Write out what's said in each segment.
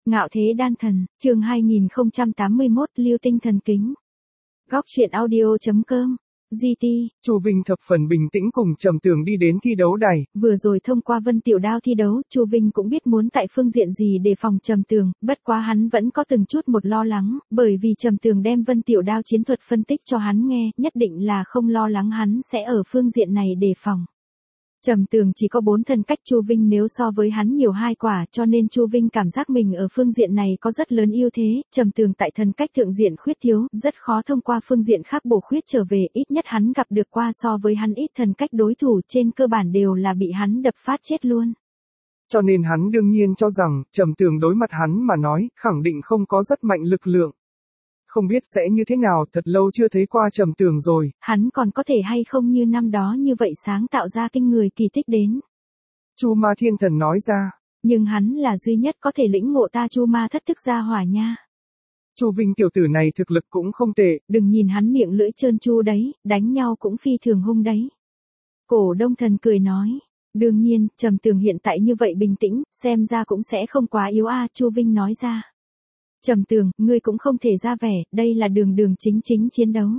Ngạo thế đan thần, chương 2081, Lưu tinh thần kính. Góc truyện audio.com, GT. Chu Vinh thập phần bình tĩnh cùng Trầm Tường đi đến thi đấu đài. Vừa rồi thông qua Vân Tiểu Đao thi đấu, Chu Vinh cũng biết muốn tại phương diện gì để phòng Trầm Tường, bất quá hắn vẫn có từng chút một lo lắng, bởi vì Trầm Tường đem Vân Tiểu Đao chiến thuật phân tích cho hắn nghe, nhất định là không lo lắng hắn sẽ ở phương diện này đề phòng. Trầm Tường chỉ có 4 thần cách, Chu Vinh nếu so với hắn nhiều 2 quả, cho nên Chu Vinh cảm giác mình ở phương diện này có rất lớn ưu thế. Trầm Tường tại thần cách thượng diện khuyết thiếu, rất khó thông qua phương diện khác bổ khuyết trở về, ít nhất hắn gặp được qua so với hắn ít thần cách đối thủ trên cơ bản đều là bị hắn đập phát chết luôn. Cho nên hắn đương nhiên cho rằng, Trầm Tường đối mặt hắn mà nói, khẳng định không có rất mạnh lực lượng. Không biết sẽ như thế nào, thật lâu chưa thấy qua Trầm Tường rồi. Hắn còn có thể hay không như năm đó như vậy sáng tạo ra kinh người kỳ tích đến. Chu Ma Thiên Thần nói ra. Nhưng hắn là duy nhất có thể lĩnh ngộ ta Chu Ma thất thức gia hỏa nha. Chu Vinh tiểu tử này thực lực cũng không tệ. Đừng nhìn hắn miệng lưỡi trơn tru đấy, đánh nhau cũng phi thường hung đấy. Cổ Đông Thần cười nói. Đương nhiên, Trầm Tường hiện tại như vậy bình tĩnh, xem ra cũng sẽ không quá yếu a, Chu Vinh nói ra. Trầm Tường, ngươi cũng không thể ra vẻ, đây là đường chính chiến đấu.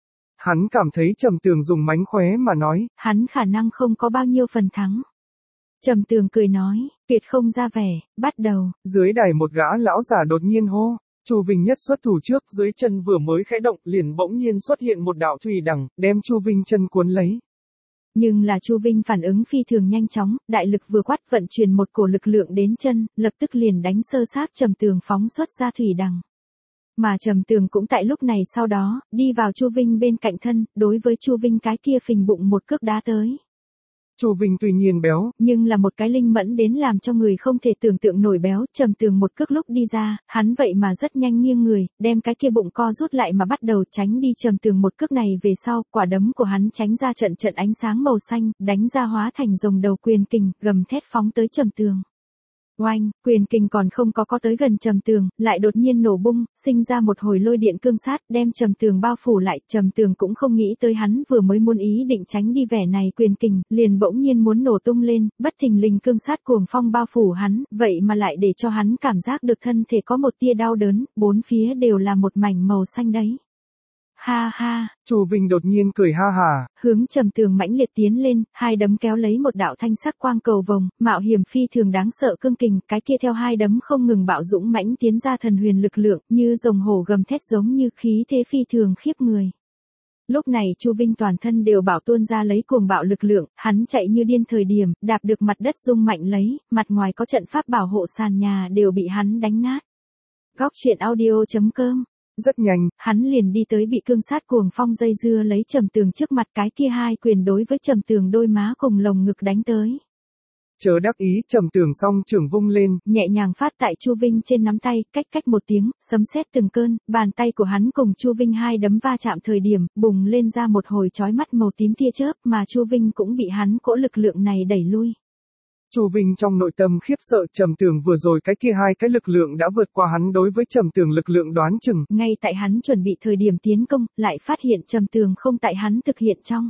Hắn cảm thấy Trầm Tường dùng mánh khóe mà nói. Hắn khả năng không có bao nhiêu phần thắng. Trầm Tường cười nói, tuyệt không ra vẻ, bắt đầu. Dưới đài một gã lão giả đột nhiên hô. Chu Vinh nhất xuất thủ trước, dưới chân vừa mới khẽ động, liền bỗng nhiên xuất hiện một đạo thủy đằng, đem Chu Vinh chân cuốn lấy. Nhưng là Chu Vinh phản ứng phi thường nhanh chóng, đại lực vừa quát vận chuyển một cổ lực lượng đến chân, lập tức liền đánh sơ sát Trầm Tường phóng xuất ra thủy đằng. Mà Trầm Tường cũng tại lúc này sau đó, đi vào Chu Vinh bên cạnh thân, đối với Chu Vinh cái kia phình bụng một cước đá tới. Chu Vinh tuy nhiên béo, nhưng là một cái linh mẫn đến làm cho người không thể tưởng tượng nổi béo. Trầm Tường một cước lúc đi ra, hắn vậy mà rất nhanh nghiêng người, đem cái kia bụng co rút lại mà bắt đầu tránh đi. Trầm Tường một cước này về sau, quả đấm của hắn tránh ra trận ánh sáng màu xanh, đánh ra hóa thành rồng đầu quyền kình, gầm thét phóng tới Trầm Tường. Oanh, quyền kình còn không có tới gần Trầm Tường, lại đột nhiên nổ bung, sinh ra một hồi lôi điện cương sát, đem Trầm Tường bao phủ lại. Trầm Tường cũng không nghĩ tới hắn vừa mới muốn ý định tránh đi vẻ này quyền kình, liền bỗng nhiên muốn nổ tung lên, bất thình lình cương sát cuồng phong bao phủ hắn, vậy mà lại để cho hắn cảm giác được thân thể có một tia đau đớn, bốn phía đều là một mảnh màu xanh đấy. Ha ha, Chu Vinh đột nhiên cười ha hà, hướng Trầm Tường mãnh liệt tiến lên, hai đấm kéo lấy một đạo thanh sắc quang cầu vồng, mạo hiểm phi thường đáng sợ cương kình, cái kia theo hai đấm không ngừng bạo dũng mãnh tiến ra thần huyền lực lượng, như rồng hổ gầm thét giống như khí thế phi thường khiếp người. Lúc này Chu Vinh toàn thân đều bảo tuôn ra lấy cuồng bạo lực lượng, hắn chạy như điên thời điểm, đạp được mặt đất rung mạnh lấy, mặt ngoài có trận pháp bảo hộ sàn nhà đều bị hắn đánh nát. Góc truyện audio.com. Rất nhanh, hắn liền đi tới bị cương sát cuồng phong dây dưa lấy Trầm Tường trước mặt, cái kia hai quyền đối với Trầm Tường đôi má cùng lồng ngực đánh tới. Chớ đắc ý, Trầm Tường song trưởng vung lên, nhẹ nhàng phát tại Chu Vinh trên nắm tay, cách một tiếng, sấm sét từng cơn, bàn tay của hắn cùng Chu Vinh hai đấm va chạm thời điểm, bùng lên ra một hồi chói mắt màu tím tia chớp, mà Chu Vinh cũng bị hắn cỗ lực lượng này đẩy lui. Chu Vinh trong nội tâm khiếp sợ, Trầm Tường vừa rồi cái kia hai cái lực lượng đã vượt qua hắn đối với Trầm Tường lực lượng đoán chừng. Ngay tại hắn chuẩn bị thời điểm tiến công, lại phát hiện Trầm Tường không tại hắn thực hiện trong.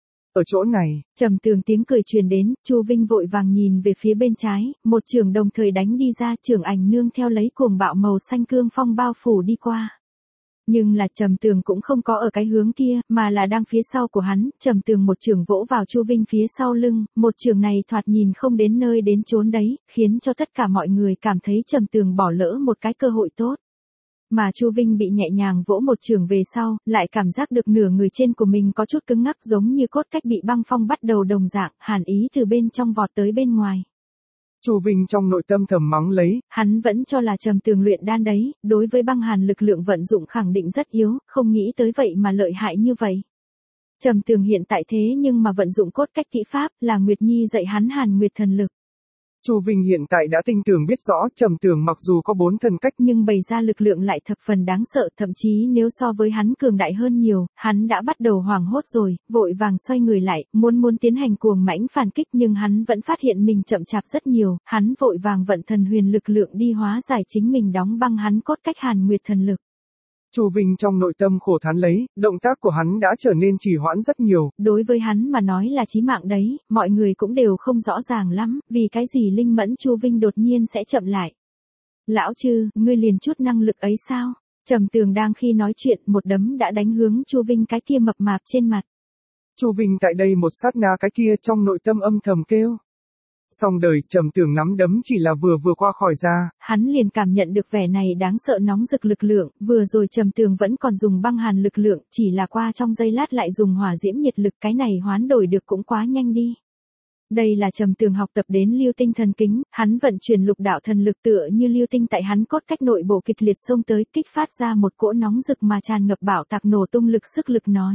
Ở chỗ này, Trầm Tường tiếng cười truyền đến, Chu Vinh vội vàng nhìn về phía bên trái, một chưởng đồng thời đánh đi ra, chưởng ảnh nương theo lấy cuồng bạo màu xanh cương phong bao phủ đi qua. Nhưng là Trầm Tường cũng không có ở cái hướng kia, mà là đang phía sau của hắn. Trầm Tường một chưởng vỗ vào Chu Vinh phía sau lưng, một chưởng này thoạt nhìn không đến nơi đến chốn đấy, khiến cho tất cả mọi người cảm thấy Trầm Tường bỏ lỡ một cái cơ hội tốt. Mà Chu Vinh bị nhẹ nhàng vỗ một chưởng về sau, lại cảm giác được nửa người trên của mình có chút cứng ngắc, giống như cốt cách bị băng phong bắt đầu đồng dạng, hàn ý từ bên trong vọt tới bên ngoài. Chu Vinh trong nội tâm thầm mắng lấy, hắn vẫn cho là Trầm Tường luyện đan đấy, đối với băng hàn lực lượng vận dụng khẳng định rất yếu, không nghĩ tới vậy mà lợi hại như vậy. Trầm Tường hiện tại thế nhưng mà vận dụng cốt cách kỹ pháp, là Nguyệt Nhi dạy hắn Hàn Nguyệt thần lực. Chu Vinh hiện tại đã tinh tường biết rõ, Trầm Tường mặc dù có 4 thần cách nhưng bày ra lực lượng lại thập phần đáng sợ, thậm chí nếu so với hắn cường đại hơn nhiều, hắn đã bắt đầu hoảng hốt rồi, vội vàng xoay người lại, muốn tiến hành cuồng mãnh phản kích, nhưng hắn vẫn phát hiện mình chậm chạp rất nhiều, hắn vội vàng vận thần huyền lực lượng đi hóa giải chính mình đóng băng hắn cốt cách Hàn Nguyệt thần lực. Chu Vinh trong nội tâm khổ thán lấy, động tác của hắn đã trở nên trì hoãn rất nhiều. Đối với hắn mà nói là chí mạng đấy, mọi người cũng đều không rõ ràng lắm, vì cái gì linh mẫn Chu Vinh đột nhiên sẽ chậm lại. Lão Trư, ngươi liền chút năng lực ấy sao? Trầm Tường đang khi nói chuyện, một đấm đã đánh hướng Chu Vinh cái kia mập mạp trên mặt. Chu Vinh tại đây một sát na cái kia trong nội tâm âm thầm kêu. Xong đời, Trầm Tường nắm đấm chỉ là vừa qua khỏi ra. Hắn liền cảm nhận được vẻ này đáng sợ nóng rực lực lượng, vừa rồi Trầm Tường vẫn còn dùng băng hàn lực lượng, chỉ là qua trong giây lát lại dùng hỏa diễm nhiệt lực, cái này hoán đổi được cũng quá nhanh đi. Đây là Trầm Tường học tập đến lưu tinh thần kính, hắn vận chuyển lục đạo thần lực tựa như lưu tinh tại hắn cốt cách nội bộ kịch liệt xông tới, kích phát ra một cỗ nóng rực mà tràn ngập bạo tạc nổ tung lực sức lực nói.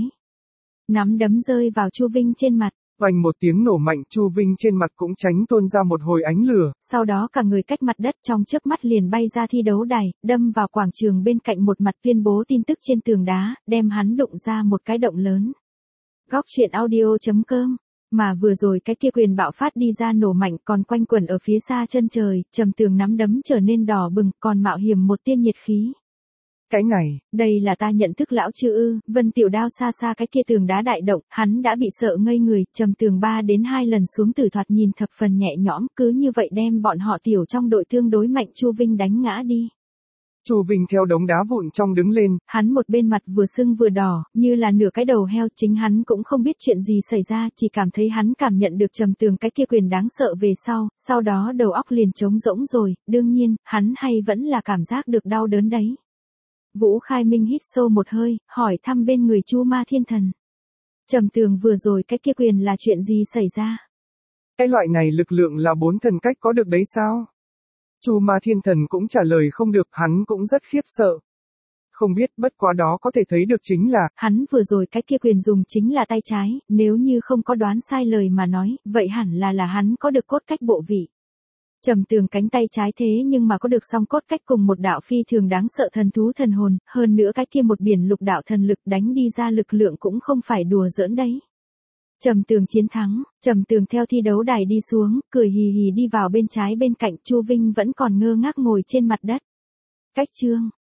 Nắm đấm rơi vào Chu Vinh trên mặt. Vành một tiếng nổ mạnh, Chu Vinh trên mặt cũng tránh tuôn ra một hồi ánh lửa. Sau đó cả người cách mặt đất trong chớp mắt liền bay ra thi đấu đài, đâm vào quảng trường bên cạnh một mặt tuyên bố tin tức trên tường đá, đem hắn đụng ra một cái động lớn. Góc truyện audio.com. Mà vừa rồi cái kia quyền bạo phát đi ra nổ mạnh còn quanh quẩn ở phía xa chân trời, Trầm Tường nắm đấm trở nên đỏ bừng, còn mạo hiểm một tia nhiệt khí. Cái này, đây là ta nhận thức Lão Trư ư? Vân Tiểu Đao xa xa cái kia tường đá đại động, hắn đã bị sợ ngây người, Trầm Tường 3 đến 2 lần xuống tử thoạt nhìn thập phần nhẹ nhõm, cứ như vậy đem bọn họ tiểu trong đội tương đối mạnh Chu Vinh đánh ngã đi. Chu Vinh theo đống đá vụn trong đứng lên, hắn một bên mặt vừa sưng vừa đỏ, như là nửa cái đầu heo, chính hắn cũng không biết chuyện gì xảy ra, chỉ cảm thấy hắn cảm nhận được Trầm Tường cái kia quyền đáng sợ về sau đó đầu óc liền trống rỗng rồi, đương nhiên, hắn hay vẫn là cảm giác được đau đớn đấy. Vũ Khai Minh hít sâu một hơi, hỏi thăm bên người Chu Ma Thiên Thần. Trầm Tường vừa rồi cái kia quyền là chuyện gì xảy ra? Cái loại này lực lượng là 4 thần cách có được đấy sao? Chu Ma Thiên Thần cũng trả lời không được, hắn cũng rất khiếp sợ. Không biết, bất quá đó có thể thấy được chính là, hắn vừa rồi cái kia quyền dùng chính là tay trái, nếu như không có đoán sai lời mà nói, vậy hẳn là hắn có được cốt cách bộ vị. Trầm Tường cánh tay trái thế nhưng mà có được song cốt cách cùng một đạo phi thường đáng sợ thần thú thần hồn, hơn nữa cái kia một biển lục đạo thần lực đánh đi ra lực lượng cũng không phải đùa giỡn đấy. Trầm Tường chiến thắng, Trầm Tường theo thi đấu đài đi xuống, cười hì hì đi vào bên trái bên cạnh, Chu Vinh vẫn còn ngơ ngác ngồi trên mặt đất. Cách chương